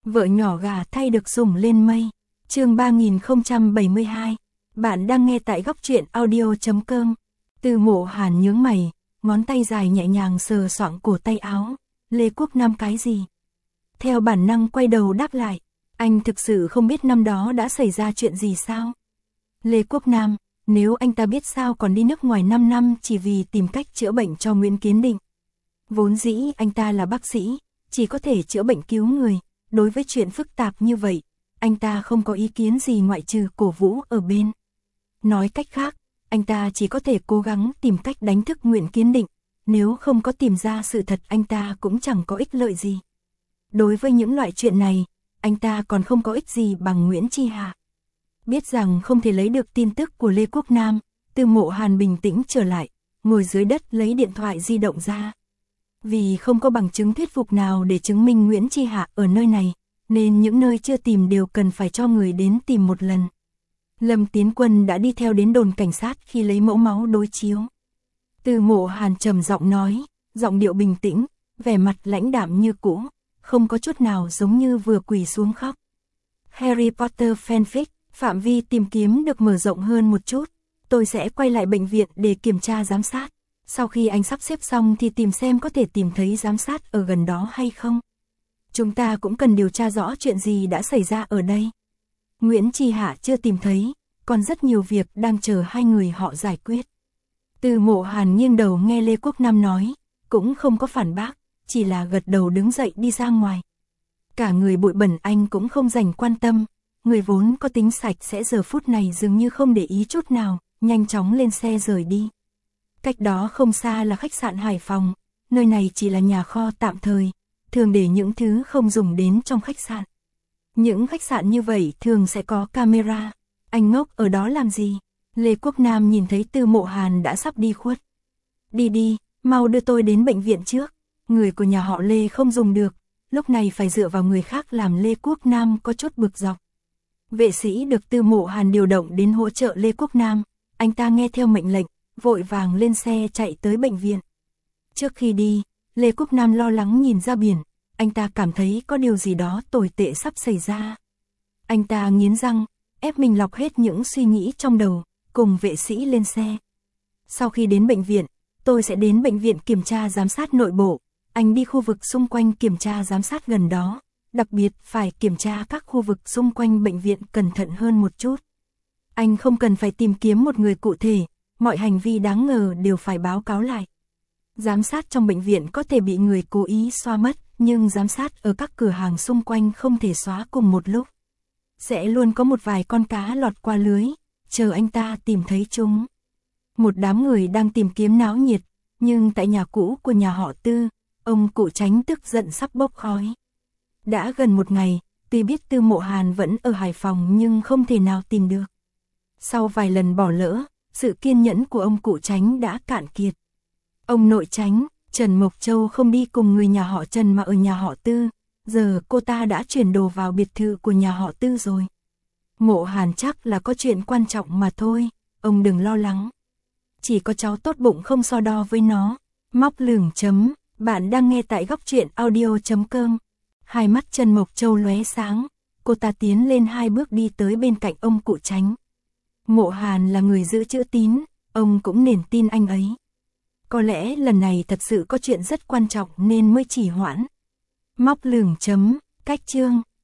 Vợ nhỏ gà thay được sủng lên mây. Chương 3072. Bạn đang nghe tại góc truyện audio.com. Từ Mộ Hàn nhướng mày, ngón tay dài nhẹ nhàng sờ soạng cổ tay áo. Lê Quốc Nam cái gì? Theo bản năng quay đầu đáp lại. Anh thực sự không biết năm đó đã xảy ra chuyện gì sao? Lê Quốc Nam, nếu anh ta biết sao còn đi nước ngoài 5 năm chỉ vì tìm cách chữa bệnh cho Nguyễn Kiến Định. Vốn dĩ anh ta là bác sĩ, chỉ có thể chữa bệnh cứu người. Đối với chuyện phức tạp như vậy, anh ta không có ý kiến gì ngoại trừ cổ vũ ở bên. Nói cách khác, anh ta chỉ có thể cố gắng tìm cách đánh thức Nguyễn Kiến Định, nếu không có tìm ra sự thật anh ta cũng chẳng có ích lợi gì. Đối với những loại chuyện này, anh ta còn không có ích gì bằng Nguyễn Chi Hạ. Biết rằng không thể lấy được tin tức của Lê Quốc Nam, Từ Mộ Hàn bình tĩnh trở lại, ngồi dưới đất lấy điện thoại di động ra. Vì không có bằng chứng thuyết phục nào để chứng minh Nguyễn Chi Hạ ở nơi này, nên những nơi chưa tìm đều cần phải cho người đến tìm một lần. Lâm Tiến Quân đã đi theo đến đồn cảnh sát khi lấy mẫu máu đối chiếu. Từ Mộ Hàn trầm giọng nói, giọng điệu bình tĩnh, vẻ mặt lãnh đạm như cũ, không có chút nào giống như vừa quỳ xuống khóc. Harry Potter fanfic, phạm vi tìm kiếm được mở rộng hơn một chút. Tôi sẽ quay lại bệnh viện để kiểm tra giám sát. Sau khi anh sắp xếp xong thì tìm xem có thể tìm thấy giám sát ở gần đó hay không. Chúng ta cũng cần điều tra rõ chuyện gì đã xảy ra ở đây. Nguyễn Chi Hạ chưa tìm thấy, còn rất nhiều việc đang chờ hai người họ giải quyết. Từ Mộ Hàn nghiêng đầu nghe Lê Quốc Nam nói, cũng không có phản bác, chỉ là gật đầu đứng dậy đi ra ngoài. Cả người bụi bẩn anh cũng không dành quan tâm, người vốn có tính sạch sẽ giờ phút này dường như không để ý chút nào, nhanh chóng lên xe rời đi. Cách đó không xa là khách sạn Hải Phòng, nơi này chỉ là nhà kho tạm thời, thường để những thứ không dùng đến trong khách sạn. Những khách sạn như vậy thường sẽ có camera. Anh ngốc ở đó làm gì? Lê Quốc Nam nhìn thấy Từ Mộ Hàn đã sắp đi khuất. Đi đi, mau đưa tôi đến bệnh viện trước. Người của nhà họ Lê không dùng được, lúc này phải dựa vào người khác làm Lê Quốc Nam có chút bực dọc. Vệ sĩ được Từ Mộ Hàn điều động đến hỗ trợ Lê Quốc Nam, anh ta nghe theo mệnh lệnh, vội vàng lên xe chạy tới bệnh viện. Trước khi đi, Lê Quốc Nam lo lắng nhìn ra biển, anh ta cảm thấy có điều gì đó tồi tệ sắp xảy ra. Anh ta nghiến răng, ép mình lọc hết những suy nghĩ trong đầu, cùng vệ sĩ lên xe. Sau khi đến bệnh viện, tôi sẽ đến bệnh viện kiểm tra giám sát nội bộ, anh đi khu vực xung quanh kiểm tra giám sát gần đó, đặc biệt phải kiểm tra các khu vực xung quanh bệnh viện cẩn thận hơn một chút. Anh không cần phải tìm kiếm một người cụ thể, mọi hành vi đáng ngờ đều phải báo cáo lại. Giám sát trong bệnh viện có thể bị người cố ý xóa mất, nhưng giám sát ở các cửa hàng xung quanh không thể xóa cùng một lúc. Sẽ luôn có một vài con cá lọt qua lưới, chờ anh ta tìm thấy chúng. Một đám người đang tìm kiếm náo nhiệt, nhưng tại nhà cũ của nhà họ Tư, ông cụ Chánh tức giận sắp bốc khói. Đã gần một ngày, tuy biết Từ Mộ Hàn vẫn ở Hải Phòng nhưng không thể nào tìm được. Sau vài lần bỏ lỡ, sự kiên nhẫn của ông cụ Chánh đã cạn kiệt. Ông nội Chánh, Trần Mộc Châu không đi cùng người nhà họ Trần mà ở nhà họ Tư, giờ cô ta đã chuyển đồ vào biệt thự của nhà họ Tư rồi. Mộ Hàn chắc là có chuyện quan trọng mà thôi, ông đừng lo lắng. Chỉ có cháu tốt bụng không so đo với nó. Móc lửng chấm, bạn đang nghe tại góc truyện audio.com. Hai mắt Trần Mộc Châu lóe sáng, cô ta tiến lên 2 bước đi tới bên cạnh ông cụ Chánh. Mộ Hàn là người giữ chữ tín, ông cũng nên tin anh ấy. Có lẽ lần này thật sự có chuyện rất quan trọng nên mới trì hoãn. Móc lửng chấm, cách chương,